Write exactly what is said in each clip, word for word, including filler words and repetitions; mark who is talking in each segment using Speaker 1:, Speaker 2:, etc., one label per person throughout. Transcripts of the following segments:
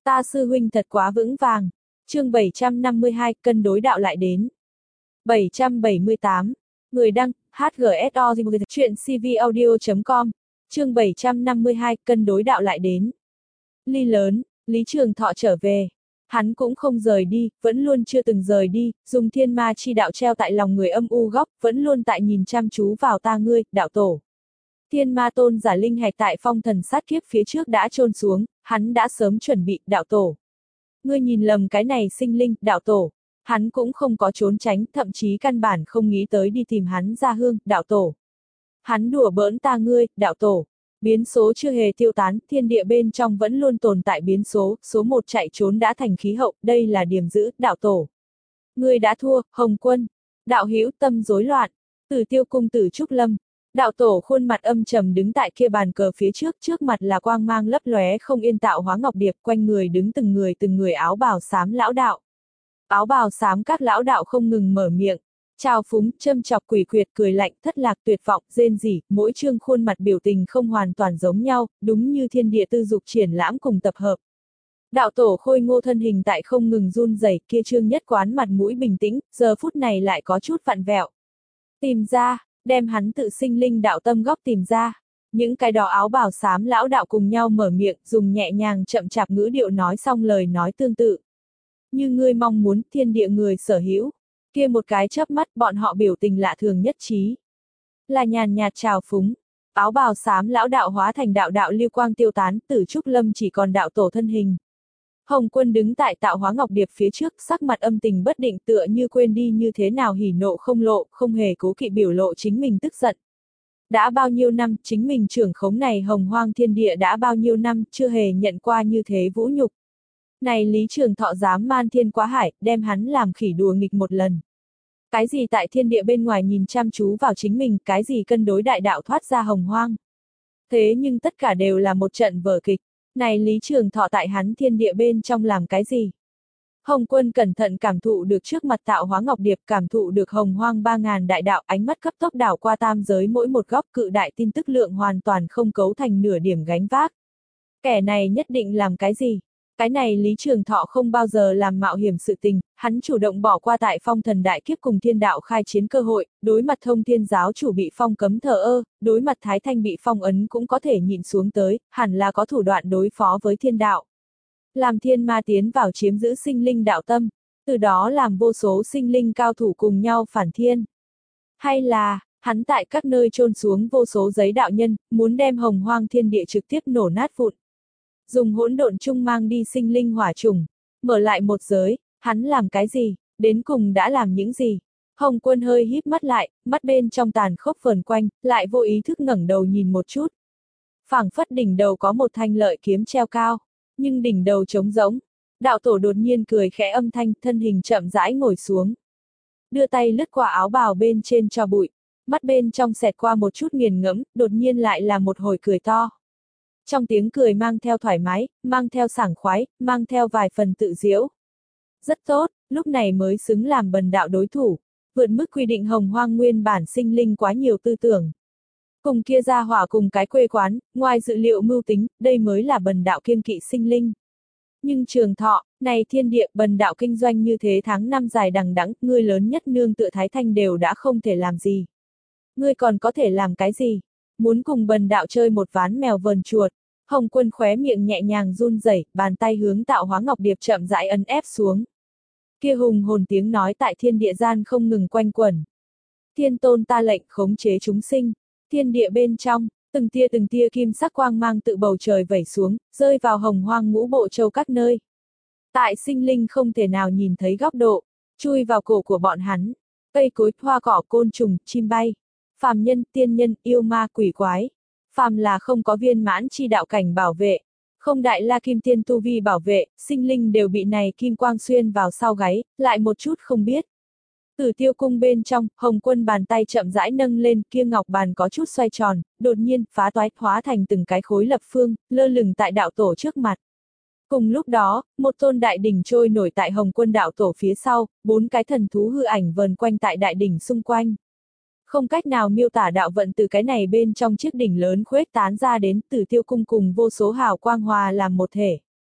Speaker 1: Ta sư huynh thật quá vững vàng. Chương bảy trăm năm mươi hai, cân đối đạo lại đến. bảy trăm bảy mươi tám. Người đăng, hát giê ét o chuyện c v audio chấm com. Chương bảy trăm năm mươi hai, cân đối đạo lại đến. Ly lớn, Lý Trường Thọ trở về. Hắn cũng không rời đi, vẫn luôn chưa từng rời đi, dùng thiên ma chi đạo treo tại lòng người âm u góc, vẫn luôn tại nhìn chăm chú vào ta ngươi, đạo tổ. Thiên ma tôn giả linh hạch tại phong thần sát kiếp phía trước đã chôn xuống, hắn đã sớm chuẩn bị, đạo tổ. Ngươi nhìn lầm cái này sinh linh, đạo tổ. Hắn cũng không có trốn tránh, thậm chí căn bản không nghĩ tới đi tìm hắn ra hương, đạo tổ. Hắn đùa bỡn ta ngươi, đạo tổ. Biến số chưa hề tiêu tán, thiên địa bên trong vẫn luôn tồn tại biến số, số một chạy trốn đã thành khí hậu, đây là điểm giữ, đạo tổ. Ngươi đã thua, Hồng Quân. Đạo hữu tâm rối loạn, Tử Tiêu cung Tử Trúc Lâm. Đạo tổ khuôn mặt âm trầm đứng tại kia bàn cờ phía trước, trước mặt là quang mang lấp lóe không yên tạo hóa ngọc điệp, quanh người đứng từng người từng người áo bào xám lão đạo. Áo bào xám các lão đạo không ngừng mở miệng, trào phúng, châm chọc quỷ quyệt cười lạnh, thất lạc tuyệt vọng, rên rỉ, mỗi chương khuôn mặt biểu tình không hoàn toàn giống nhau, đúng như thiên địa tư dục triển lãm cùng tập hợp. Đạo tổ khôi ngô thân hình tại không ngừng run rẩy, kia trương nhất quán mặt mũi bình tĩnh, giờ phút này lại có chút vặn vẹo. Tìm ra, đem hắn tự sinh linh đạo tâm góc tìm ra. Những cái đó áo bào xám lão đạo cùng nhau mở miệng, dùng nhẹ nhàng chậm chạp ngữ điệu nói xong lời nói tương tự. Như ngươi mong muốn, thiên địa người sở hữu. Kia một cái chớp mắt, bọn họ biểu tình lạ thường nhất trí. Là nhàn nhạt trào phúng. Áo bào xám lão đạo hóa thành đạo đạo lưu quang tiêu tán, Tử Trúc Lâm chỉ còn đạo tổ thân hình. Hồng Quân đứng tại tạo hóa ngọc điệp phía trước, sắc mặt âm tình bất định tựa như quên đi như thế nào hỉ nộ không lộ, không hề cố kỵ biểu lộ chính mình tức giận. Đã bao nhiêu năm, chính mình trưởng khống này hồng hoang thiên địa đã bao nhiêu năm, chưa hề nhận qua như thế vũ nhục. Này Lý Trường Thọ dám man thiên quá hải, đem hắn làm khỉ đùa nghịch một lần. Cái gì tại thiên địa bên ngoài nhìn chăm chú vào chính mình, cái gì cân đối đại đạo thoát ra hồng hoang. Thế nhưng tất cả đều là một trận vở kịch. Này Lý Trường Thọ tại hắn thiên địa bên trong làm cái gì? Hồng Quân cẩn thận cảm thụ được trước mặt tạo hóa ngọc điệp, cảm thụ được hồng hoang ba ngàn đại đạo, ánh mắt cấp tốc đảo qua tam giới mỗi một góc, cự đại tin tức lượng hoàn toàn không cấu thành nửa điểm gánh vác. Kẻ này nhất định làm cái gì? Cái này Lý Trường Thọ không bao giờ làm mạo hiểm sự tình, hắn chủ động bỏ qua tại phong thần đại kiếp cùng thiên đạo khai chiến cơ hội, đối mặt thông thiên giáo chủ bị phong cấm thờ ơ, đối mặt Thái Thanh bị phong ấn cũng có thể nhịn xuống tới, hẳn là có thủ đoạn đối phó với thiên đạo. Làm thiên ma tiến vào chiếm giữ sinh linh đạo tâm, từ đó làm vô số sinh linh cao thủ cùng nhau phản thiên. Hay là, hắn tại các nơi chôn xuống vô số giấy đạo nhân, muốn đem hồng hoang thiên địa trực tiếp nổ nát vụn. Dùng hỗn độn chung mang đi sinh linh hỏa trùng, mở lại một giới, hắn làm cái gì, đến cùng đã làm những gì? Hồng Quân hơi híp mắt lại, mắt bên trong tàn khốc vờn quanh, lại vô ý thức ngẩng đầu nhìn một chút. Phảng phất đỉnh đầu có một thanh lợi kiếm treo cao, nhưng đỉnh đầu trống rỗng. Đạo tổ đột nhiên cười khẽ âm thanh, thân hình chậm rãi ngồi xuống. Đưa tay lướt qua áo bào bên trên cho bụi, mắt bên trong xẹt qua một chút nghiền ngẫm, đột nhiên lại là một hồi cười to. Trong tiếng cười mang theo thoải mái, mang theo sảng khoái, mang theo vài phần tự giễu. Rất tốt, lúc này mới xứng làm bần đạo đối thủ, vượt mức quy định hồng hoang nguyên bản sinh linh quá nhiều tư tưởng. Cùng kia ra hỏa cùng cái quê quán, ngoài dự liệu mưu tính, đây mới là bần đạo kiêng kỵ sinh linh. Nhưng Trường Thọ, này thiên địa bần đạo kinh doanh như thế tháng năm dài đằng đẵng, ngươi lớn nhất nương tựa Thái Thanh đều đã không thể làm gì. Ngươi còn có thể làm cái gì? Muốn cùng bần đạo chơi một ván mèo vờn chuột. Hồng Quân khóe miệng nhẹ nhàng run rẩy, bàn tay hướng tạo hóa ngọc điệp chậm rãi ấn ép xuống. Kia hùng hồn tiếng nói tại thiên địa gian không ngừng quanh quẩn. Thiên tôn ta lệnh khống chế chúng sinh, thiên địa bên trong, từng tia từng tia kim sắc quang mang tự bầu trời vẩy xuống, rơi vào hồng hoang ngũ bộ châu các nơi. Tại sinh linh không thể nào nhìn thấy góc độ, chui vào cổ của bọn hắn, cây cối, hoa cỏ, côn trùng, chim bay, phàm nhân, tiên nhân, yêu ma, quỷ quái. Phàm là không có viên mãn chi đạo cảnh bảo vệ, không đại la kim tiên tu vi bảo vệ, sinh linh đều bị này kim quang xuyên vào sau gáy, lại một chút không biết. Tử Tiêu cung bên trong, Hồng Quân bàn tay chậm rãi nâng lên, kia ngọc bàn có chút xoay tròn, đột nhiên phá toái, hóa thành từng cái khối lập phương, lơ lửng tại đạo tổ trước mặt. Cùng lúc đó, một tôn đại đỉnh trôi nổi tại Hồng Quân đạo tổ phía sau, bốn cái thần thú hư ảnh vờn quanh tại đại đỉnh xung quanh. Không cách nào miêu tả đạo vận từ cái này bên trong chiếc đỉnh lớn khuếch tán ra đến Tử Tiêu cung cùng vô số hào quang hòa làm một thể.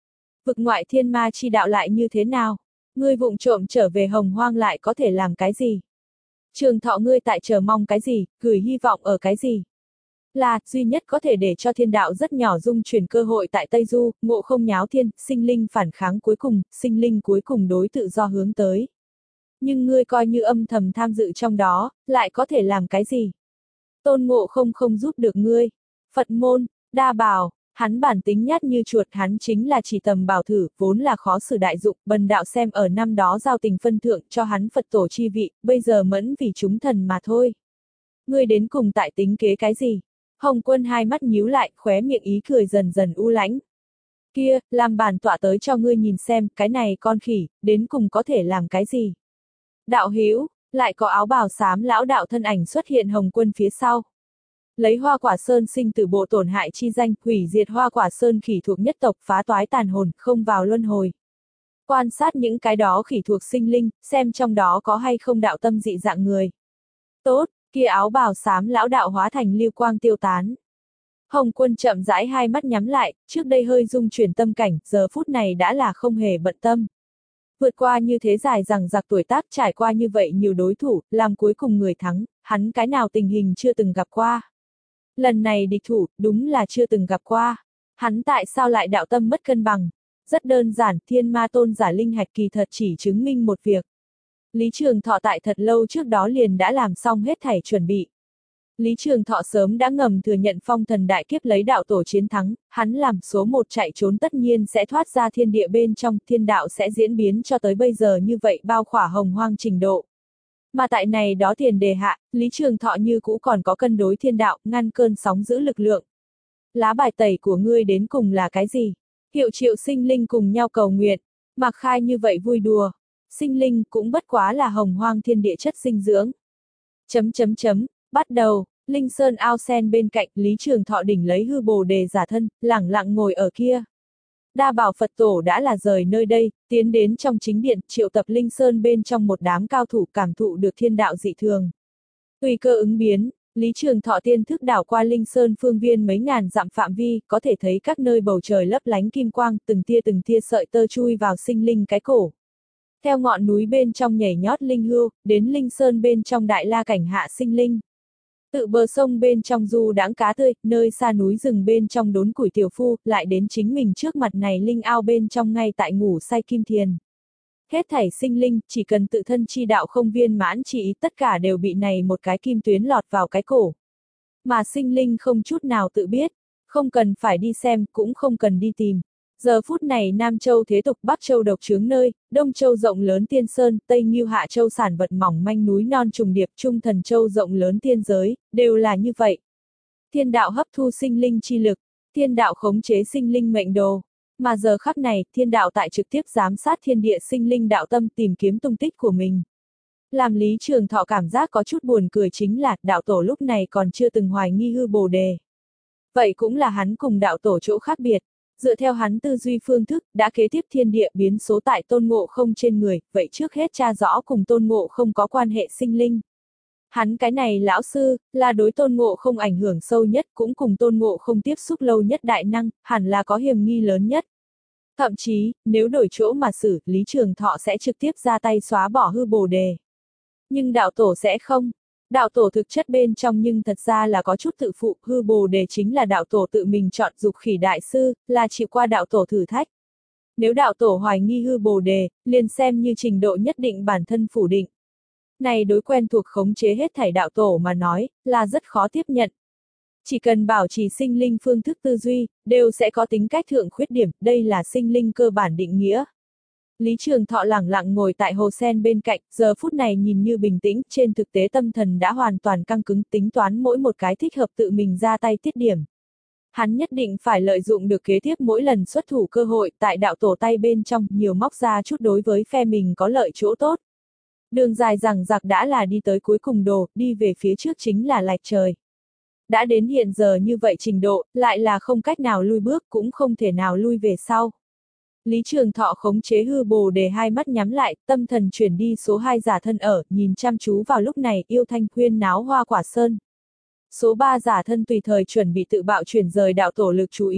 Speaker 1: Vực ngoại thiên ma chi đạo lại như thế nào? Ngươi vụng trộm trở về Hồng Hoang lại có thể làm cái gì? Trường Thọ ngươi tại chờ mong cái gì, gửi hy vọng ở cái gì? Là, duy nhất có thể để cho thiên đạo rất nhỏ dung chuyển cơ hội tại Tây Du, ngộ không nháo thiên, sinh linh phản kháng cuối cùng, sinh linh cuối cùng đối tự do hướng tới. Nhưng ngươi coi như âm thầm tham dự trong đó, lại có thể làm cái gì? Tôn Ngộ không không giúp được ngươi. Phật môn, đa bảo, hắn bản tính nhát như chuột, hắn chính là chỉ tầm bảo thử, vốn là khó xử đại dụng, bần đạo xem ở năm đó giao tình phân thượng cho hắn Phật tổ chi vị, bây giờ mẫn vì chúng thần mà thôi. Ngươi đến cùng tại tính kế cái gì? Hồng Quân hai mắt nhíu lại, khóe miệng ý cười dần dần u lãnh. Kia, làm bản tọa tới cho ngươi nhìn xem, cái này con khỉ, đến cùng có thể làm cái gì? Đạo hữu, lại có áo bào xám lão đạo thân ảnh xuất hiện Hồng Quân phía sau. Lấy Hoa Quả Sơn sinh tử bộ tổn hại chi danh, hủy diệt Hoa Quả Sơn khỉ thuộc nhất tộc, phá toái tàn hồn, không vào luân hồi. Quan sát những cái đó khỉ thuộc sinh linh, xem trong đó có hay không đạo tâm dị dạng người. Tốt, kia áo bào xám lão đạo hóa thành lưu quang tiêu tán. Hồng Quân chậm rãi hai mắt nhắm lại, trước đây hơi dung chuyển tâm cảnh, giờ phút này đã là không hề bận tâm. Vượt qua như thế dài rằng giặc tuổi tác, trải qua như vậy nhiều đối thủ, làm cuối cùng người thắng, hắn cái nào tình hình chưa từng gặp qua. Lần này địch thủ, đúng là chưa từng gặp qua. Hắn tại sao lại đạo tâm mất cân bằng? Rất đơn giản, thiên ma tôn giả linh hạch kỳ thật chỉ chứng minh một việc. Lý Trường Thọ tại thật lâu trước đó liền đã làm xong hết thảy chuẩn bị. Lý Trường Thọ sớm đã ngầm thừa nhận phong thần đại kiếp lấy đạo tổ chiến thắng, hắn làm số một chạy trốn tất nhiên sẽ thoát ra thiên địa bên trong, thiên đạo sẽ diễn biến cho tới bây giờ như vậy bao khỏa hồng hoang trình độ. Mà tại này đó tiền đề hạ, Lý Trường Thọ như cũ còn có cân đối thiên đạo, ngăn cơn sóng giữ lực lượng. Lá bài tẩy của ngươi đến cùng là cái gì? Hiệu triệu sinh linh cùng nhau cầu nguyện, mặc khai như vậy vui đùa. Sinh linh cũng bất quá là hồng hoang thiên địa chất sinh dưỡng. Chấm chấm chấm, bắt đầu, Linh Sơn ao sen bên cạnh, Lý Trường Thọ đỉnh lấy hư bồ đề giả thân, lẳng lặng ngồi ở kia. Đa bảo Phật tổ đã là rời nơi đây, tiến đến trong chính điện, triệu tập Linh Sơn bên trong một đám cao thủ cảm thụ được thiên đạo dị thường. Tùy cơ ứng biến, Lý Trường Thọ tiên thức đảo qua Linh Sơn phương viên mấy ngàn dặm phạm vi, có thể thấy các nơi bầu trời lấp lánh kim quang, từng tia từng tia sợi tơ chui vào sinh linh cái cổ. Theo ngọn núi bên trong nhảy nhót linh hưu, đến Linh Sơn bên trong đại la cảnh hạ sinh linh. Tự bờ sông bên trong du đãng cá tươi, nơi xa núi rừng bên trong đốn củi tiểu phu, lại đến chính mình trước mặt này linh ao bên trong ngay tại ngủ say kim thiền. Hết thảy sinh linh, chỉ cần tự thân chi đạo không viên mãn chỉ ý, tất cả đều bị này một cái kim tuyến lọt vào cái cổ. Mà sinh linh không chút nào tự biết, không cần phải đi xem, cũng không cần đi tìm. Giờ phút này Nam Châu thế tục, Bắc Châu độc chướng nơi, Đông Châu rộng lớn tiên sơn, Tây Ngưu Hạ Châu sản vật mỏng manh núi non trùng điệp, Trung Thần Châu rộng lớn tiên giới, đều là như vậy. Thiên đạo hấp thu sinh linh chi lực, thiên đạo khống chế sinh linh mệnh đồ. Mà giờ khắc này, thiên đạo tại trực tiếp giám sát thiên địa sinh linh đạo tâm tìm kiếm tung tích của mình. Làm Lý Trường Thọ cảm giác có chút buồn cười chính là, đạo tổ lúc này còn chưa từng hoài nghi hư bồ đề. Vậy cũng là hắn cùng đạo tổ chỗ khác biệt. Dựa theo hắn tư duy phương thức, đã kế tiếp thiên địa biến số tại Tôn Ngộ Không trên người, vậy trước hết tra rõ cùng Tôn Ngộ Không có quan hệ sinh linh. Hắn cái này lão sư, là đối Tôn Ngộ Không ảnh hưởng sâu nhất, cũng cùng Tôn Ngộ Không tiếp xúc lâu nhất đại năng, hẳn là có hiểm nghi lớn nhất. Thậm chí, nếu đổi chỗ mà xử, Lý Trường Thọ sẽ trực tiếp ra tay xóa bỏ hư bồ đề. Nhưng đạo tổ sẽ không. Đạo tổ thực chất bên trong nhưng thật ra là có chút tự phụ, hư bồ đề chính là đạo tổ tự mình chọn dục khỉ đại sư, là chịu qua đạo tổ thử thách. Nếu đạo tổ hoài nghi hư bồ đề, liền xem như trình độ nhất định bản thân phủ định. Này đối quen thuộc khống chế hết thảy đạo tổ mà nói, là rất khó tiếp nhận. Chỉ cần bảo trì sinh linh phương thức tư duy, đều sẽ có tính cách thượng khuyết điểm, đây là sinh linh cơ bản định nghĩa. Lý Trường Thọ lẳng lặng ngồi tại hồ sen bên cạnh, giờ phút này nhìn như bình tĩnh, trên thực tế tâm thần đã hoàn toàn căng cứng, tính toán mỗi một cái thích hợp tự mình ra tay tiết điểm. Hắn nhất định phải lợi dụng được kế tiếp mỗi lần xuất thủ cơ hội, tại đạo tổ tay bên trong, nhiều móc ra chút đối với phe mình có lợi chỗ tốt. Đường dài rằng giặc đã là đi tới cuối cùng đồ, đi về phía trước chính là lạch trời. Đã đến hiện giờ như vậy trình độ, lại là không cách nào lui bước, cũng không thể nào lui về sau. Lý Trường Thọ khống chế hư bồ đề hai mắt nhắm lại, tâm thần chuyển đi số hai giả thân ở, nhìn chăm chú vào lúc này, yêu thanh huyên náo Hoa Quả Sơn. Số ba giả thân tùy thời chuẩn bị tự bạo chuyển rời đạo tổ lực chú ý,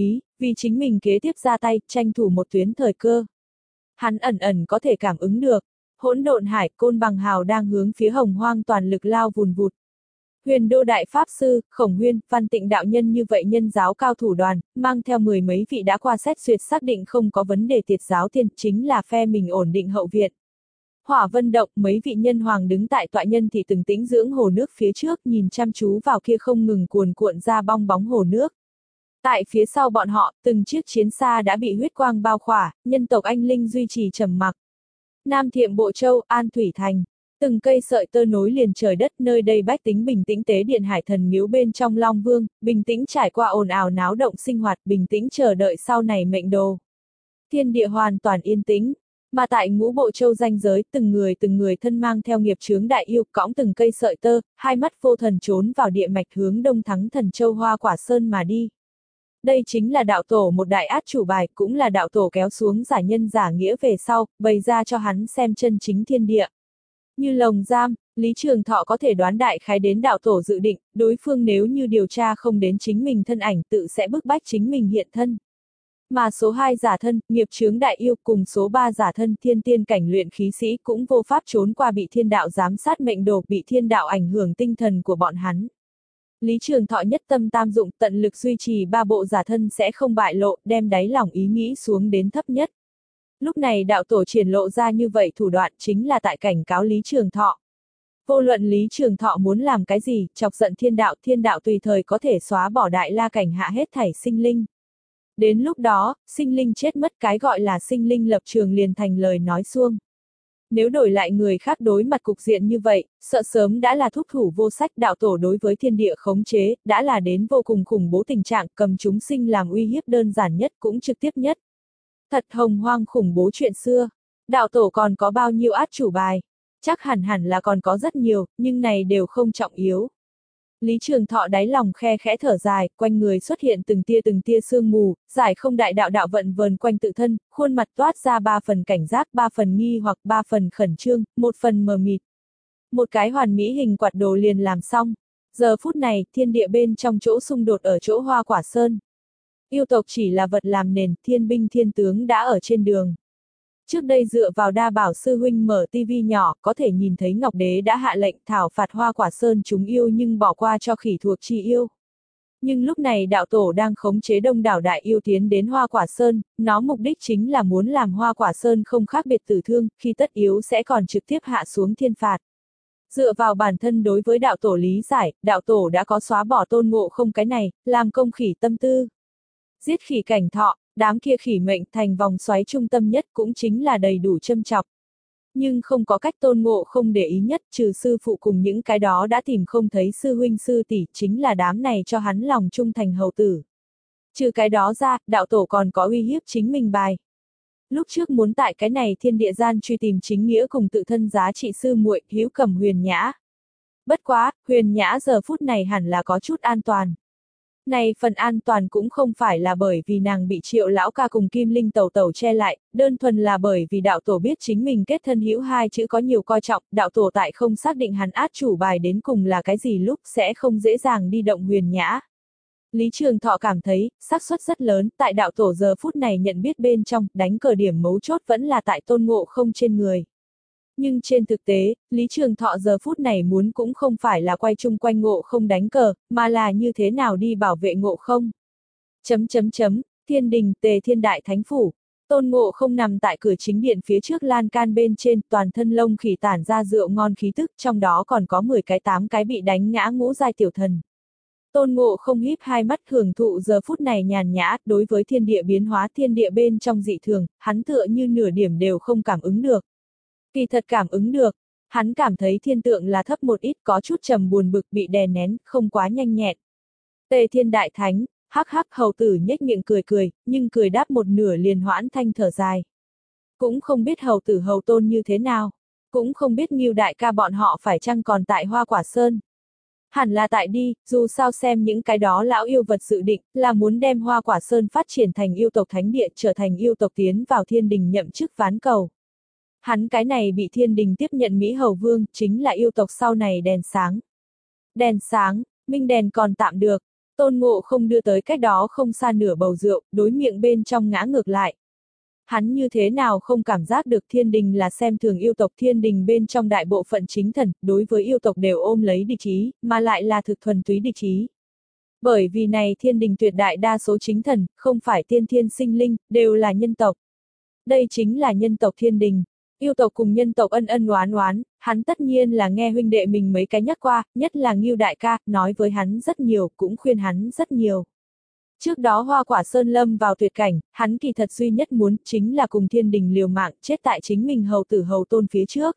Speaker 1: vì chính mình kế tiếp ra tay, tranh thủ một tuyến thời cơ. Hắn ẩn ẩn có thể cảm ứng được, hỗn độn hải, côn bằng hào đang hướng phía hồng hoang toàn lực lao vùn vụt. Huyền đô đại pháp sư, Khổng Huyên, Văn Tịnh đạo nhân như vậy nhân giáo cao thủ đoàn, mang theo mười mấy vị đã qua xét duyệt xác định không có vấn đề tiệt giáo tiên, chính là phe mình ổn định hậu viện. Hỏa Vân Động, mấy vị nhân hoàng đứng tại tọa nhân thì từng tĩnh dưỡng hồ nước phía trước, nhìn chăm chú vào kia không ngừng cuồn cuộn ra bong bóng hồ nước. Tại phía sau bọn họ, từng chiếc chiến xa đã bị huyết quang bao khỏa, nhân tộc anh linh duy trì trầm mặc. Nam Thiệm Bộ Châu, An Thủy Thành. Từng cây sợi tơ nối liền trời đất, nơi đây bách tính bình tĩnh tế điện hải thần miếu bên trong Long Vương, bình tĩnh trải qua ồn ào náo động sinh hoạt, bình tĩnh chờ đợi sau này mệnh đồ. Thiên địa hoàn toàn yên tĩnh, mà tại ngũ bộ châu ranh giới, từng người từng người thân mang theo nghiệp chướng đại yêu, cõng từng cây sợi tơ, hai mắt vô thần trốn vào địa mạch hướng đông thắng thần châu Hoa Quả Sơn mà đi. Đây chính là đạo tổ một đại át chủ bài, cũng là đạo tổ kéo xuống giả nhân giả nghĩa về sau, bày ra cho hắn xem chân chính thiên địa. Như lồng giam, Lý Trường Thọ có thể đoán đại khái đến đạo tổ dự định, đối phương nếu như điều tra không đến chính mình thân ảnh tự sẽ bức bách chính mình hiện thân. Mà số hai giả thân, nghiệp chướng đại yêu cùng số ba giả thân thiên tiên cảnh luyện khí sĩ cũng vô pháp trốn qua bị thiên đạo giám sát mệnh đồ, bị thiên đạo ảnh hưởng tinh thần của bọn hắn. Lý Trường Thọ nhất tâm tam dụng, tận lực duy trì ba bộ giả thân sẽ không bại lộ, đem đáy lòng ý nghĩ xuống đến thấp nhất. Lúc này đạo tổ triển lộ ra như vậy thủ đoạn chính là tại cảnh cáo Lý Trường Thọ. Vô luận Lý Trường Thọ muốn làm cái gì, chọc giận thiên đạo, thiên đạo tùy thời có thể xóa bỏ đại la cảnh hạ hết thảy sinh linh. Đến lúc đó, sinh linh chết mất, cái gọi là sinh linh lập trường liền thành lời nói suông. Nếu đổi lại người khác đối mặt cục diện như vậy, sợ sớm đã là thúc thủ vô sách. Đạo tổ đối với thiên địa khống chế, đã là đến vô cùng khủng bố tình trạng, cầm chúng sinh làm uy hiếp đơn giản nhất cũng trực tiếp nhất. Thật hồng hoang khủng bố chuyện xưa. Đạo tổ còn có bao nhiêu át chủ bài? Chắc hẳn hẳn là còn có rất nhiều, nhưng này đều không trọng yếu. Lý Trường Thọ đáy lòng khe khẽ thở dài, quanh người xuất hiện từng tia từng tia sương mù, giải không đại đạo đạo vận vờn quanh tự thân, khuôn mặt toát ra ba phần cảnh giác, ba phần nghi hoặc ba phần khẩn trương, một phần mờ mịt. Một cái hoàn mỹ hình quạt đồ liền làm xong. Giờ phút này, thiên địa bên trong chỗ xung đột ở chỗ Hoa Quả Sơn. Yêu tộc chỉ là vật làm nền, thiên binh thiên tướng đã ở trên đường. Trước đây dựa vào đa bảo sư huynh mở tivi nhỏ, có thể nhìn thấy Ngọc Đế đã hạ lệnh thảo phạt Hoa Quả Sơn chúng yêu nhưng bỏ qua cho khỉ thuộc chi yêu. Nhưng lúc này đạo tổ đang khống chế đông đảo đại yêu tiến đến Hoa Quả Sơn, nó mục đích chính là muốn làm Hoa Quả Sơn không khác biệt tử thương, khi tất yếu sẽ còn trực tiếp hạ xuống thiên phạt. Dựa vào bản thân đối với đạo tổ lý giải, đạo tổ đã có xóa bỏ Tôn Ngộ Không cái này, làm công khỉ tâm tư. Giết khỉ cảnh thọ, đám kia khỉ mệnh thành vòng xoáy trung tâm nhất cũng chính là đầy đủ châm chọc. Nhưng không có cách Tôn Ngộ Không để ý nhất, trừ sư phụ cùng những cái đó đã tìm không thấy sư huynh sư tỷ, chính là đám này cho hắn lòng trung thành hầu tử. Trừ cái đó ra, đạo tổ còn có uy hiếp chính mình bài. Lúc trước muốn tại cái này thiên địa gian truy tìm chính nghĩa cùng tự thân giá trị sư muội, Hữu Cầm Huyền Nhã. Bất quá, Huyền Nhã giờ phút này hẳn là có chút an toàn. Này phần an toàn cũng không phải là bởi vì nàng bị Triệu lão ca cùng Kim Linh tẩu tẩu che lại, đơn thuần là bởi vì đạo tổ biết chính mình kết thân hữu hai chữ có nhiều coi trọng, đạo tổ tại không xác định hắn át chủ bài đến cùng là cái gì lúc sẽ không dễ dàng đi động Huyền Nhã. Lý Trường Thọ cảm thấy, xác suất rất lớn, tại đạo tổ giờ phút này nhận biết bên trong, đánh cờ điểm mấu chốt vẫn là tại Tôn Ngộ Không trên người. Nhưng trên thực tế, Lý Trường Thọ giờ phút này muốn cũng không phải là quay chung quanh Ngộ Không đánh cờ, mà là như thế nào đi bảo vệ Ngộ Không. Chấm chấm chấm, Thiên Đình, Tề Thiên Đại Thánh Phủ. Tôn Ngộ Không nằm tại cửa chính điện phía trước lan can bên trên, toàn thân lông khỉ tản ra rượu ngon khí tức, trong đó còn có mười cái tám cái bị đánh ngã ngũ giai tiểu thần. Tôn Ngộ Không híp hai mắt hưởng thụ giờ phút này nhàn nhã, đối với thiên địa biến hóa thiên địa bên trong dị thường, hắn tựa như nửa điểm đều không cảm ứng được. Kỳ thật cảm ứng được, hắn cảm thấy thiên tượng là thấp một ít, có chút trầm buồn bực, bị đè nén, không quá nhanh nhẹn. Tề Thiên Đại Thánh, hắc hắc, hầu tử nhếch miệng cười cười, nhưng cười đáp một nửa liền hoãn thanh thở dài. Cũng không biết hầu tử hầu tôn như thế nào, cũng không biết Ngưu đại ca bọn họ phải chăng còn tại Hoa Quả Sơn. Hẳn là tại đi, dù sao xem những cái đó lão yêu vật dự định, là muốn đem Hoa Quả Sơn phát triển thành yêu tộc thánh địa, trở thành yêu tộc tiến vào thiên đình nhậm chức ván cầu. Hắn cái này bị thiên đình tiếp nhận Mỹ Hầu Vương, chính là yêu tộc sau này đèn sáng. Đèn sáng, minh đèn còn tạm được. Tôn Ngộ Không đưa tới cách đó không xa nửa bầu rượu, đối miệng bên trong ngã ngược lại. Hắn như thế nào không cảm giác được thiên đình là xem thường yêu tộc, thiên đình bên trong đại bộ phận chính thần, đối với yêu tộc đều ôm lấy địch ý, mà lại là thực thuần túy địch ý. Bởi vì này thiên đình tuyệt đại đa số chính thần, không phải tiên thiên sinh linh, đều là nhân tộc. Đây chính là nhân tộc thiên đình. Yêu tộc cùng nhân tộc ân ân oán oán, hắn tất nhiên là nghe huynh đệ mình mấy cái nhắc qua, nhất là Ngưu đại ca, nói với hắn rất nhiều, cũng khuyên hắn rất nhiều. Trước đó Hoa Quả Sơn lâm vào tuyệt cảnh, hắn kỳ thật duy nhất muốn chính là cùng thiên đình liều mạng, chết tại chính mình hầu tử hầu tôn phía trước.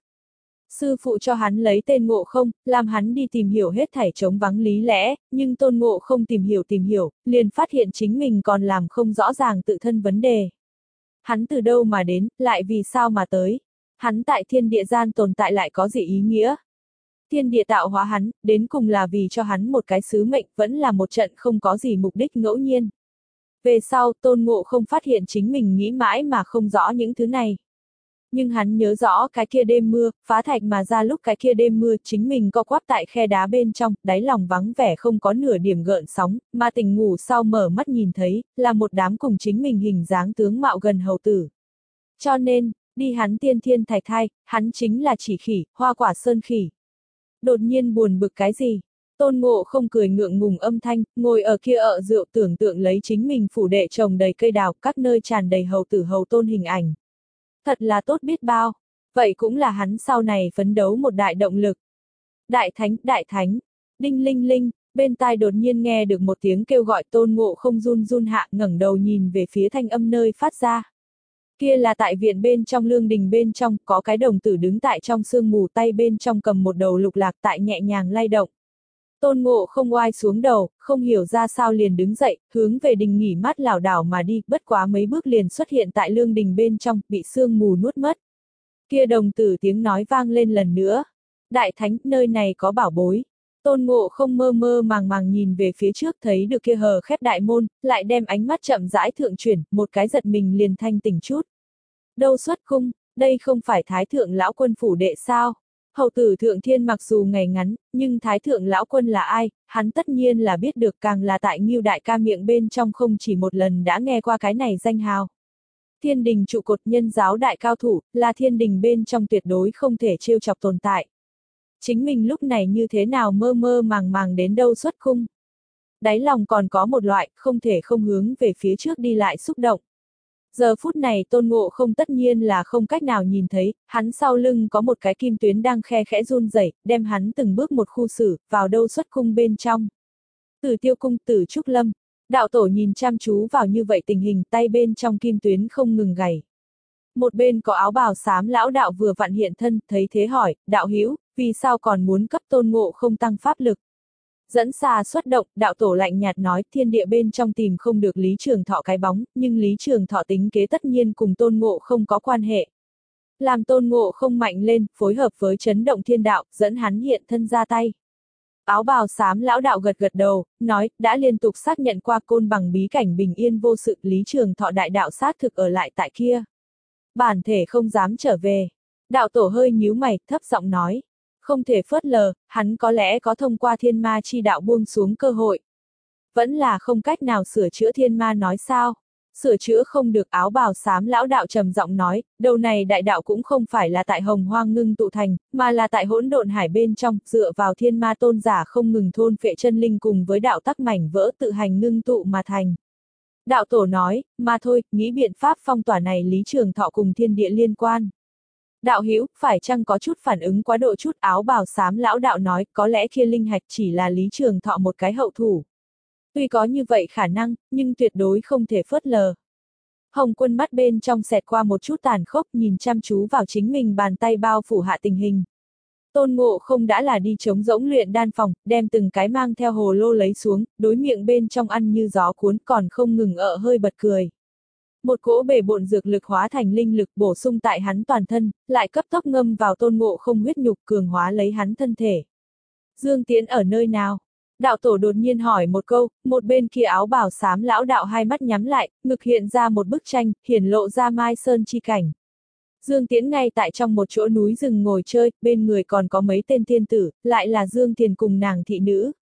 Speaker 1: Sư phụ cho hắn lấy tên Ngộ Không, làm hắn đi tìm hiểu hết thảy chống vắng lý lẽ, nhưng Tôn Ngộ Không tìm hiểu tìm hiểu, liền phát hiện chính mình còn làm không rõ ràng tự thân vấn đề. Hắn từ đâu mà đến, lại vì sao mà tới? Hắn tại thiên địa gian tồn tại lại có gì ý nghĩa? Thiên địa tạo hóa hắn, đến cùng là vì cho hắn một cái sứ mệnh, vẫn là một trận không có gì mục đích ngẫu nhiên. Về sau, Tôn Ngộ Không phát hiện chính mình nghĩ mãi mà không rõ những thứ này. Nhưng hắn nhớ rõ cái kia đêm mưa, phá thạch mà ra lúc cái kia đêm mưa, chính mình co quắp tại khe đá bên trong, đáy lòng vắng vẻ không có nửa điểm gợn sóng, mà tỉnh ngủ sau mở mắt nhìn thấy, là một đám cùng chính mình hình dáng tướng mạo gần hầu tử. Cho nên, đi hắn tiên thiên thạch thai, hắn chính là chỉ khỉ, Hoa Quả Sơn khỉ. Đột nhiên buồn bực cái gì? Tôn Ngộ Không cười ngượng ngùng âm thanh, ngồi ở kia ợ rượu tưởng tượng lấy chính mình phủ đệ trồng đầy cây đào, các nơi tràn đầy hầu tử hầu tôn hình ảnh. Thật là tốt biết bao. Vậy cũng là hắn sau này phấn đấu một đại động lực. Đại thánh, đại thánh. Đinh linh linh, bên tai đột nhiên nghe được một tiếng kêu gọi. Tôn Ngộ Không run run hạ, ngẩng đầu nhìn về phía thanh âm nơi phát ra. Kia là tại viện bên trong lương đình bên trong, có cái đồng tử đứng tại trong sương mù, tay bên trong cầm một đầu lục lạc tại nhẹ nhàng lay động. Tôn Ngộ Không oai xuống đầu, không hiểu ra sao liền đứng dậy, hướng về đình nghỉ mát lảo đảo mà đi, bất quá mấy bước liền xuất hiện tại lương đình bên trong, bị sương mù nuốt mất. Kia đồng tử tiếng nói vang lên lần nữa. Đại thánh, nơi này có bảo bối. Tôn Ngộ Không mơ mơ màng màng nhìn về phía trước, thấy được kia hờ khép đại môn, lại đem ánh mắt chậm rãi thượng chuyển, một cái giật mình liền thanh tỉnh chút. Đâu xuất cung, đây không phải Thái Thượng Lão Quân phủ đệ sao? Hầu tử Thượng Thiên mặc dù ngày ngắn, nhưng Thái Thượng Lão Quân là ai, hắn tất nhiên là biết được, càng là tại Ngưu đại ca miệng bên trong không chỉ một lần đã nghe qua cái này danh hào. Thiên đình trụ cột, nhân giáo đại cao thủ, là thiên đình bên trong tuyệt đối không thể trêu chọc tồn tại. Chính mình lúc này như thế nào mơ mơ màng màng đến đâu xuất cung. Đáy lòng còn có một loại, không thể không hướng về phía trước đi lại xúc động. Giờ phút này Tôn Ngộ Không tất nhiên là không cách nào nhìn thấy, hắn sau lưng có một cái kim tuyến đang khe khẽ run rẩy, đem hắn từng bước một khu xử, vào đâu xuất cung bên trong. Tử Tiêu Cung, Tử Trúc Lâm, đạo tổ nhìn chăm chú vào như vậy tình hình, tay bên trong kim tuyến không ngừng gảy. Một bên có áo bào xám lão đạo vừa vặn hiện thân, thấy thế hỏi, đạo hữu, vì sao còn muốn cấp Tôn Ngộ Không tăng pháp lực? Dẫn xà xuất động, đạo tổ lạnh nhạt nói, thiên địa bên trong tìm không được Lý Trường Thọ cái bóng, nhưng Lý Trường Thọ tính kế tất nhiên cùng Tôn Ngộ Không có quan hệ. Làm Tôn Ngộ Không mạnh lên, phối hợp với chấn động thiên đạo, dẫn hắn hiện thân ra tay. Áo bào xám lão đạo gật gật đầu, nói, đã liên tục xác nhận qua Côn Bằng bí cảnh bình yên vô sự, Lý Trường Thọ đại đạo xác thực ở lại tại kia. Bản thể không dám trở về. Đạo tổ hơi nhíu mày, thấp giọng nói. Không thể phớt lờ, hắn có lẽ có thông qua thiên ma chi đạo buông xuống cơ hội. Vẫn là không cách nào sửa chữa thiên ma nói sao? Sửa chữa không được, áo bào xám lão đạo trầm giọng nói, đầu này đại đạo cũng không phải là tại hồng hoang ngưng tụ thành, mà là tại hỗn độn hải bên trong, dựa vào thiên ma tôn giả không ngừng thôn phệ chân linh cùng với đạo tắc mảnh vỡ tự hành ngưng tụ mà thành. Đạo tổ nói, mà thôi, nghĩ biện pháp phong tỏa này Lý Trường Thọ cùng thiên địa liên quan. Đạo hữu, phải chăng có chút phản ứng quá độ chút, áo bào xám lão đạo nói, có lẽ kia linh hạch chỉ là Lý Trường Thọ một cái hậu thủ. Tuy có như vậy khả năng, nhưng tuyệt đối không thể phớt lờ. Hồng Quân mắt bên trong xẹt qua một chút tàn khốc, nhìn chăm chú vào chính mình bàn tay bao phủ hạ tình hình. Tôn Ngộ Không đã là đi chống rỗng luyện đan phòng, đem từng cái mang theo hồ lô lấy xuống, đối miệng bên trong ăn như gió cuốn, còn không ngừng ợ hơi bật cười. Một cỗ bể bộn dược lực hóa thành linh lực bổ sung tại hắn toàn thân, lại cấp tốc ngâm vào Tôn Ngộ Không huyết nhục, cường hóa lấy hắn thân thể. Dương Tiễn ở nơi nào? Đạo tổ đột nhiên hỏi một câu, một bên kia áo bào xám lão đạo hai mắt nhắm lại, ngực hiện ra một bức tranh, hiển lộ ra Mai Sơn chi cảnh. Dương Tiễn ngay tại trong một chỗ núi rừng ngồi chơi, bên người còn có mấy tên tiên tử, lại là Dương Thiền cùng nàng thị nữ.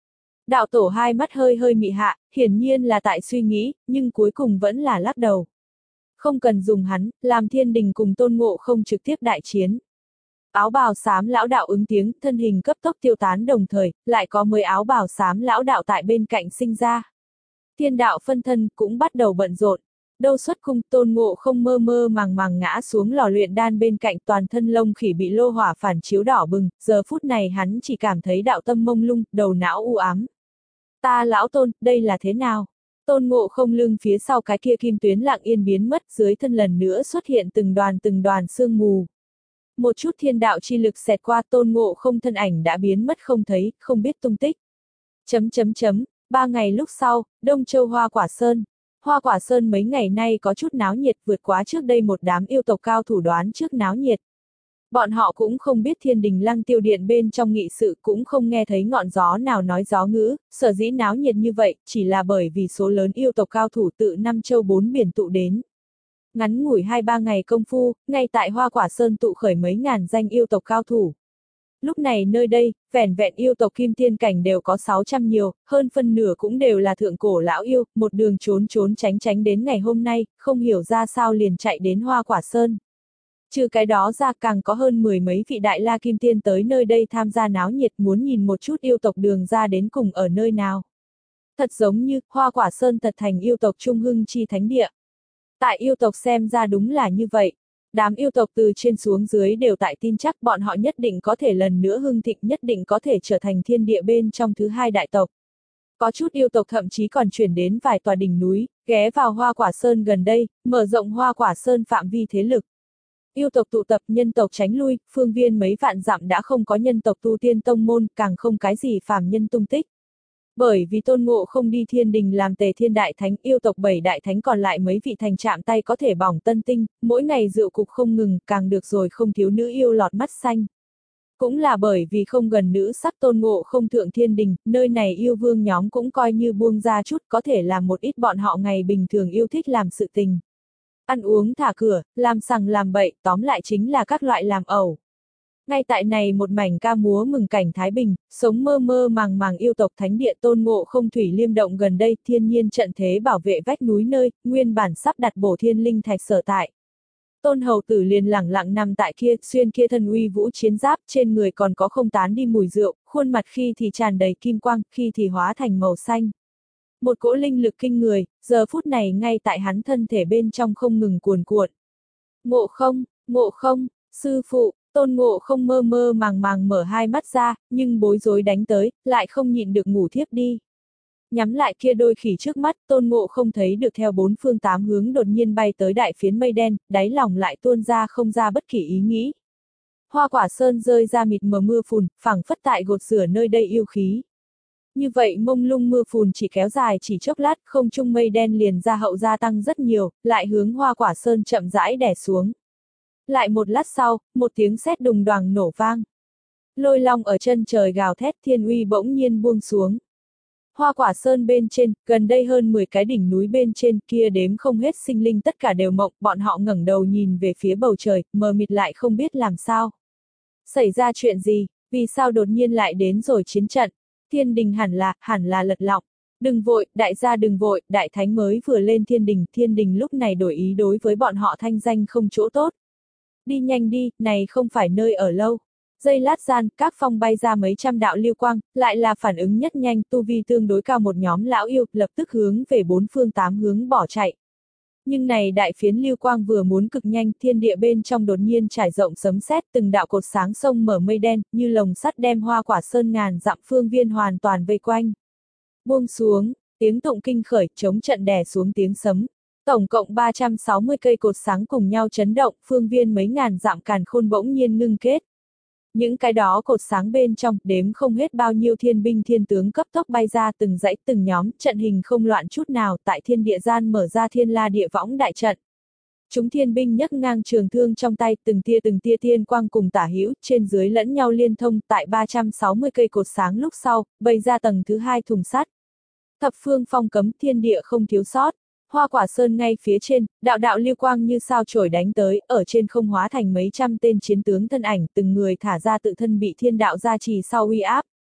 Speaker 1: Đạo tổ hai mắt hơi hơi mị hạ, hiển nhiên là tại suy nghĩ, nhưng cuối cùng vẫn là lắc đầu. Không cần dùng hắn, làm thiên đình cùng Tôn Ngộ Không trực tiếp đại chiến. Áo bào xám lão đạo ứng tiếng, thân hình cấp tốc tiêu tán đồng thời, lại có mới áo bào xám lão đạo tại bên cạnh sinh ra. Thiên đạo phân thân cũng bắt đầu bận rộn. Đâu xuất cung, Tôn Ngộ Không mơ mơ màng màng ngã xuống lò luyện đan bên cạnh, toàn thân lông khỉ bị lô hỏa phản chiếu đỏ bừng, giờ phút này hắn chỉ cảm thấy đạo tâm mông lung, đầu não u ám. Ta lão Tôn, đây là thế nào? Tôn Ngộ Không lưng phía sau cái kia kim tuyến lặng yên biến mất, dưới thân lần nữa xuất hiện từng đoàn từng đoàn sương mù. Một chút thiên đạo chi lực xẹt qua, Tôn Ngộ Không thân ảnh đã biến mất không thấy, không biết tung tích. Chấm chấm chấm, ba ngày lúc sau, Đông Châu Hoa Quả Sơn. Hoa Quả Sơn mấy ngày nay có chút náo nhiệt, vượt quá trước đây một đám yêu tộc cao thủ đoán trước náo nhiệt. Bọn họ cũng không biết Thiên Đình Lăng Tiêu Điện bên trong nghị sự, cũng không nghe thấy ngọn gió nào nói gió ngữ, sở dĩ náo nhiệt như vậy, chỉ là bởi vì số lớn yêu tộc cao thủ tự năm châu bốn biển tụ đến. Ngắn ngủi hai ba ngày công phu, ngay tại Hoa Quả Sơn tụ khởi mấy ngàn danh yêu tộc cao thủ. Lúc này nơi đây, vẻn vẹn yêu tộc kim thiên cảnh đều có sáu trăm nhiều, hơn phân nửa cũng đều là thượng cổ lão yêu, một đường trốn trốn tránh tránh đến ngày hôm nay, không hiểu ra sao liền chạy đến Hoa Quả Sơn. Trừ cái đó ra càng có hơn mười mấy vị đại la kim tiên tới nơi đây tham gia náo nhiệt, muốn nhìn một chút yêu tộc đường ra đến cùng ở nơi nào. Thật giống như, Hoa Quả Sơn thật thành yêu tộc trung hưng chi thánh địa. Tại yêu tộc xem ra đúng là như vậy. Đám yêu tộc từ trên xuống dưới đều tại tin chắc bọn họ nhất định có thể lần nữa hưng thịnh, nhất định có thể trở thành thiên địa bên trong thứ hai đại tộc. Có chút yêu tộc thậm chí còn chuyển đến vài tòa đỉnh núi, ghé vào Hoa Quả Sơn gần đây, mở rộng Hoa Quả Sơn phạm vi thế lực. Yêu tộc tụ tập, nhân tộc tránh lui, phương viên mấy vạn dặm đã không có nhân tộc tu tiên tông môn, càng không cái gì phàm nhân tung tích. Bởi vì Tôn Ngộ Không đi thiên đình làm tề thiên đại thánh, yêu tộc bảy đại thánh còn lại mấy vị thành chạm tay có thể bỏng tân tinh, mỗi ngày rượu cục không ngừng, càng được rồi không thiếu nữ yêu lọt mắt xanh. Cũng là bởi vì không gần nữ sắc Tôn Ngộ Không thượng thiên đình, nơi này yêu vương nhóm cũng coi như buông ra chút, có thể làm một ít bọn họ ngày bình thường yêu thích làm sự tình. Ăn uống thả cửa, làm sằng làm bậy, tóm lại chính là các loại làm ẩu. Ngay tại này một mảnh ca múa mừng cảnh Thái Bình, sống mơ mơ màng màng yêu tộc thánh địa Tôn Ngộ Không thủy liêm động gần đây, thiên nhiên trận thế bảo vệ vách núi nơi, nguyên bản sắp đặt bổ thiên linh thạch sở tại. Tôn hầu tử liền lẳng lặng nằm tại kia, xuyên kia thân uy vũ chiến giáp, trên người còn có không tán đi mùi rượu, khuôn mặt khi thì tràn đầy kim quang, khi thì hóa thành màu xanh. Một cỗ linh lực kinh người, giờ phút này ngay tại hắn thân thể bên trong không ngừng cuồn cuộn. Ngộ Không, Ngộ Không, sư phụ. Tôn Ngộ Không mơ mơ màng màng mở hai mắt ra, nhưng bối rối đánh tới, lại không nhịn được ngủ thiếp đi. Nhắm lại kia đôi khỉ trước mắt, Tôn Ngộ Không thấy được theo bốn phương tám hướng đột nhiên bay tới đại phiến mây đen, đáy lòng lại tuôn ra không ra bất kỳ ý nghĩ. Hoa Quả Sơn rơi ra mịt mờ mưa phùn, phảng phất tại gột rửa nơi đây yêu khí. Như vậy mông lung mưa phùn chỉ kéo dài chỉ chốc lát, không trung mây đen liền ra hậu gia tăng rất nhiều, lại hướng Hoa Quả Sơn chậm rãi đè xuống. Lại một lát sau, một tiếng sét đùng đoàng nổ vang. Lôi long ở chân trời gào thét, thiên uy bỗng nhiên buông xuống. Hoa Quả Sơn bên trên, gần đây hơn mười cái đỉnh núi bên trên kia đếm không hết sinh linh tất cả đều mộng, bọn họ ngẩng đầu nhìn về phía bầu trời, mờ mịt lại không biết làm sao. Xảy ra chuyện gì, vì sao đột nhiên lại đến rồi chiến trận, thiên đình hẳn là, hẳn là lật lọng. Đừng vội, đại gia đừng vội, đại thánh mới vừa lên thiên đình, thiên đình lúc này đổi ý đối với bọn họ thanh danh không chỗ tốt. Đi nhanh đi, này không phải nơi ở lâu. Giây lát gian, các phong bay ra mấy trăm đạo lưu quang, lại là phản ứng nhất nhanh, tu vi tương đối cao một nhóm lão yêu, lập tức hướng về bốn phương tám hướng bỏ chạy. Nhưng này đại phiến lưu quang vừa muốn cực nhanh, thiên địa bên trong đột nhiên trải rộng sấm sét, từng đạo cột sáng sông mở mây đen, như lồng sắt đem Hoa Quả Sơn ngàn dặm phương viên hoàn toàn vây quanh. Buông xuống, tiếng tụng kinh khởi, chống trận đè xuống tiếng sấm. Tổng cộng ba trăm sáu mươi cây cột sáng cùng nhau chấn động, phương viên mấy ngàn dặm càn khôn bỗng nhiên ngưng kết. Những cái đó cột sáng bên trong, đếm không hết bao nhiêu thiên binh thiên tướng cấp tốc bay ra từng dãy từng nhóm, trận hình không loạn chút nào, tại thiên địa gian mở ra thiên la địa võng đại trận. Chúng thiên binh nhấc ngang trường thương trong tay, từng tia từng tia tiên quang cùng tả hữu, trên dưới lẫn nhau liên thông, tại ba trăm sáu mươi cây cột sáng lúc sau, bày ra tầng thứ hai thùng sắt. Thập phương phong cấm, thiên địa không thiếu sót. Hoa Quả Sơn ngay phía trên, đạo đạo lưu quang như sao chổi đánh tới, ở trên không hóa thành mấy trăm tên chiến tướng thân ảnh, từng người thả ra tự thân bị thiên đạo gia trì sau uy áp.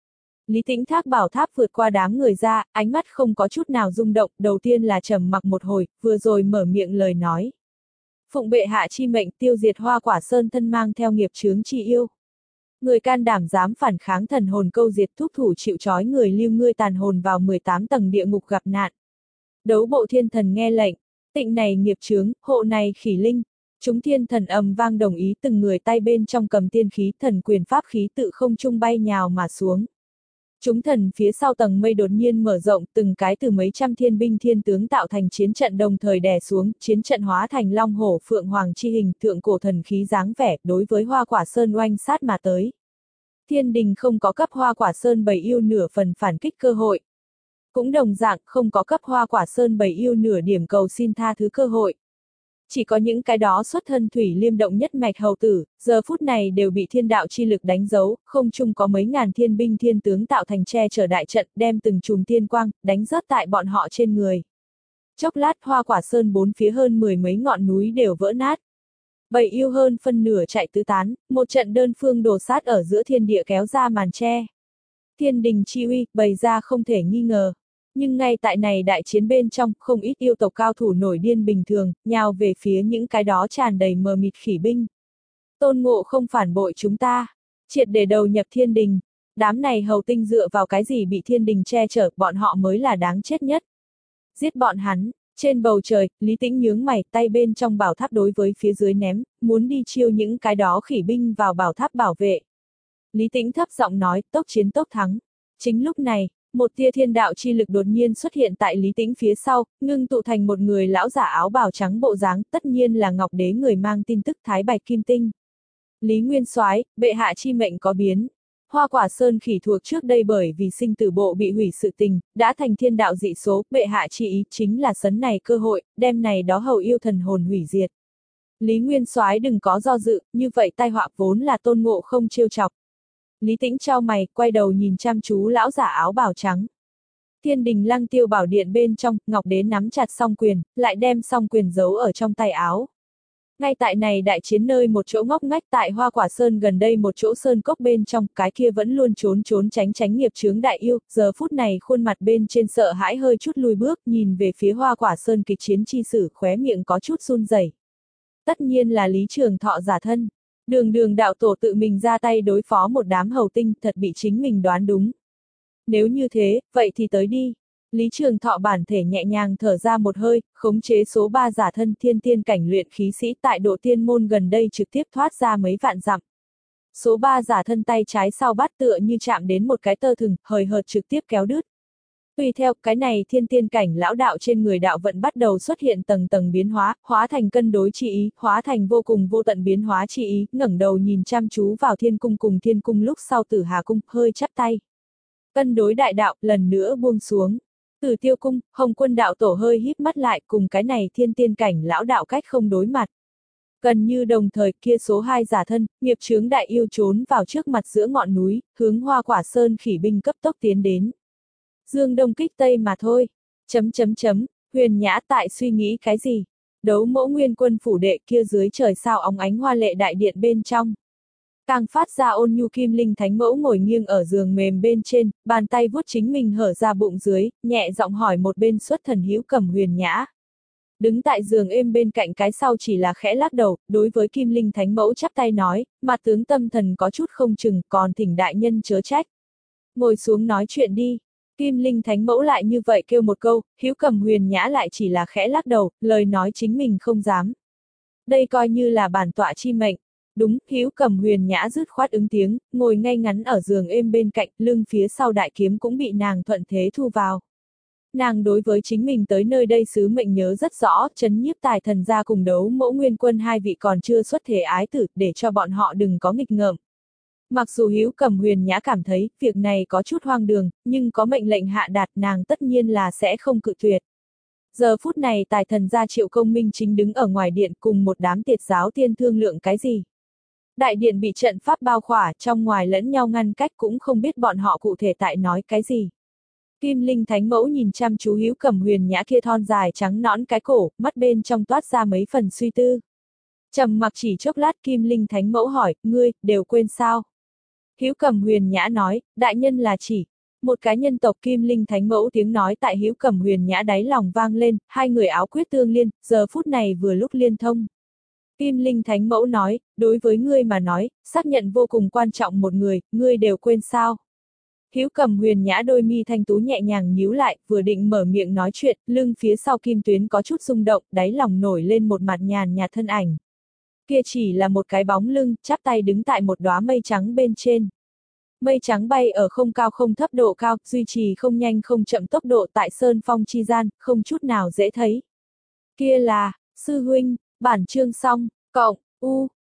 Speaker 1: Lý Tĩnh Thác bảo tháp vượt qua đám người ra, ánh mắt không có chút nào rung động, đầu tiên là trầm mặc một hồi, vừa rồi mở miệng lời nói. Phụng bệ hạ chi mệnh tiêu diệt Hoa Quả Sơn thân mang theo nghiệp chướng chi yêu. Người can đảm dám phản kháng thần hồn câu diệt thúc thủ chịu trói người lưu ngươi tàn hồn vào mười tám tầng địa ngục gặp nạn. Đấu bộ thiên thần nghe lệnh, tịnh này nghiệp chướng, hộ này khỉ linh. Chúng thiên thần ầm vang đồng ý, từng người tay bên trong cầm tiên khí, thần quyền pháp khí tự không trung bay nhào mà xuống. Chúng thần phía sau tầng mây đột nhiên mở rộng, từng cái từ mấy trăm thiên binh thiên tướng tạo thành chiến trận đồng thời đè xuống, chiến trận hóa thành long hổ phượng hoàng chi hình, thượng cổ thần khí dáng vẻ, đối với Hoa Quả Sơn oanh sát mà tới. Thiên đình không có cấp Hoa Quả Sơn bầy yêu nửa phần phản kích cơ hội. Cũng đồng dạng không có cấp Hoa Quả Sơn bầy yêu nửa điểm cầu xin tha thứ cơ hội. Chỉ có những cái đó xuất thân thủy liêm động nhất mạch hầu tử, giờ phút này đều bị thiên đạo chi lực đánh dấu, không chung có mấy ngàn thiên binh thiên tướng tạo thành che chở đại trận, đem từng chùm thiên quang, đánh rớt tại bọn họ trên người. Chốc lát Hoa Quả Sơn bốn phía hơn mười mấy ngọn núi đều vỡ nát. Bầy yêu hơn phân nửa chạy tứ tán, một trận đơn phương đổ sát ở giữa thiên địa kéo ra màn che. Thiên đình chi uy, bày ra không thể nghi ngờ. Nhưng ngay tại này đại chiến bên trong, không ít yêu tộc cao thủ nổi điên bình thường, nhào về phía những cái đó tràn đầy mờ mịt khỉ binh. Tôn Ngộ không phản bội chúng ta, triệt để đầu nhập thiên đình. Đám này hầu tinh dựa vào cái gì bị thiên đình che chở, bọn họ mới là đáng chết nhất. Giết bọn hắn, trên bầu trời, Lý Tĩnh nhướng mày, tay bên trong bảo tháp đối với phía dưới ném, muốn đi chiêu những cái đó khỉ binh vào bảo tháp bảo vệ. Lý Tĩnh thấp giọng nói, tốc chiến tốc thắng. Chính lúc này, một tia thiên đạo chi lực đột nhiên xuất hiện tại Lý Tĩnh phía sau, ngưng tụ thành một người lão giả áo bào trắng bộ dáng, tất nhiên là Ngọc Đế người mang tin tức Thái Bạch Kim Tinh. Lý Nguyên Soái, bệ hạ chi mệnh có biến. Hoa Quả Sơn khỉ thuộc trước đây bởi vì sinh tử bộ bị hủy sự tình, đã thành thiên đạo dị số, bệ hạ chi ý chính là sấn này cơ hội, đem này đó hầu yêu thần hồn hủy diệt. Lý Nguyên Soái đừng có do dự, như vậy tai họa vốn là Tôn Ngộ không trêu chọc. Lý Tĩnh trao mày, quay đầu nhìn chăm chú lão giả áo bào trắng. Thiên đình Lăng Tiêu Bảo Điện bên trong, Ngọc Đế nắm chặt song quyền, lại đem song quyền giấu ở trong tay áo. Ngay tại này đại chiến nơi một chỗ ngóc ngách tại Hoa Quả Sơn gần đây một chỗ sơn cốc bên trong, cái kia vẫn luôn trốn trốn tránh tránh nghiệp chướng đại yêu, giờ phút này khuôn mặt bên trên sợ hãi hơi chút lùi bước, nhìn về phía Hoa Quả Sơn kịch chiến chi sử, khóe miệng có chút run rẩy. Tất nhiên là Lý Trường Thọ giả thân. Đường đường đạo tổ tự mình ra tay đối phó một đám hầu tinh, thật bị chính mình đoán đúng. Nếu như thế, vậy thì tới đi. Lý Trường Thọ bản thể nhẹ nhàng thở ra một hơi, khống chế số ba giả thân thiên tiên cảnh luyện khí sĩ tại độ tiên môn gần đây trực tiếp thoát ra mấy vạn dặm. Số ba giả thân tay trái sau bắt tựa như chạm đến một cái tơ thừng, hời hợt trực tiếp kéo đứt. Tùy theo, cái này thiên tiên cảnh lão đạo trên người đạo vận bắt đầu xuất hiện tầng tầng biến hóa, hóa thành cân đối chi ý, hóa thành vô cùng vô tận biến hóa chi ý, ngẩng đầu nhìn chăm chú vào thiên cung cùng thiên cung lúc sau Tử Hà cung, hơi chắp tay. Cân đối đại đạo, lần nữa buông xuống. Tử Tiêu cung, Hồng Quân đạo tổ hơi híp mắt lại, cùng cái này thiên tiên cảnh lão đạo cách không đối mặt. Gần như đồng thời, kia số hai giả thân, nghiệp chướng đại yêu trốn vào trước mặt giữa ngọn núi, hướng Hoa Quả Sơn khỉ binh cấp tốc tiến đến. Dương đông kích tây mà thôi. Chấm chấm chấm, Huyền Nhã tại suy nghĩ cái gì? Đấu Mẫu Nguyên Quân phủ đệ kia dưới trời sao óng ánh hoa lệ đại điện bên trong. Càng phát ra ôn nhu kim linh thánh mẫu ngồi nghiêng ở giường mềm bên trên, bàn tay vuốt chính mình hở ra bụng dưới, nhẹ giọng hỏi một bên xuất thần Hữu Cầm Huyền Nhã. Đứng tại giường êm bên cạnh cái sau chỉ là khẽ lắc đầu, đối với kim linh thánh mẫu chắp tay nói, mà tướng tâm thần có chút không chừng, còn thỉnh đại nhân chớ trách. Ngồi xuống nói chuyện đi. Kim Linh Thánh Mẫu lại như vậy kêu một câu, Hữu Cầm Huyền Nhã lại chỉ là khẽ lắc đầu, lời nói chính mình không dám. Đây coi như là bản tọa chi mệnh. Đúng, Hữu Cầm Huyền Nhã dứt khoát ứng tiếng, ngồi ngay ngắn ở giường êm bên cạnh, lưng phía sau đại kiếm cũng bị nàng thuận thế thu vào. Nàng đối với chính mình tới nơi đây sứ mệnh nhớ rất rõ, trấn nhiếp tài thần gia cùng Đấu Mẫu Nguyên Quân hai vị còn chưa xuất thể ái tử, để cho bọn họ đừng có nghịch ngợm. Mặc dù Hữu Cầm Huyền Nhã cảm thấy, việc này có chút hoang đường, nhưng có mệnh lệnh hạ đạt nàng tất nhiên là sẽ không cự tuyệt. Giờ phút này tài thần gia Triệu Công Minh chính đứng ở ngoài điện cùng một đám tiệt giáo tiên thương lượng cái gì. Đại điện bị trận pháp bao khỏa, trong ngoài lẫn nhau ngăn cách cũng không biết bọn họ cụ thể tại nói cái gì. Kim Linh Thánh Mẫu nhìn chăm chú Hữu Cầm Huyền Nhã kia thon dài trắng nõn cái cổ, mắt bên trong toát ra mấy phần suy tư. Trầm mặc chỉ chốc lát Kim Linh Thánh Mẫu hỏi, ngươi, đều quên sao? Hữu Cầm Huyền Nhã nói, đại nhân là chỉ, Một cái nhân tộc Kim Linh Thánh Mẫu tiếng nói tại Hữu Cẩm Huyền Nhã đáy lòng vang lên, hai người áo quyết tương liên, giờ phút này vừa lúc liên thông. Kim Linh Thánh Mẫu nói, đối với ngươi mà nói, xác nhận vô cùng quan trọng một người, ngươi đều quên sao? Hữu Cẩm Huyền Nhã đôi mi thanh tú nhẹ nhàng nhíu lại, vừa định mở miệng nói chuyện, lưng phía sau kim tuyến có chút rung động, đáy lòng nổi lên một mặt nhàn nhạt thân ảnh. Kia chỉ là một cái bóng lưng, chắp tay đứng tại một đóa mây trắng bên trên. Mây trắng bay ở không cao không thấp độ cao, duy trì không nhanh không chậm tốc độ tại sơn phong chi gian, không chút nào dễ thấy. Kia là, sư huynh, bản chương xong, cộng, u,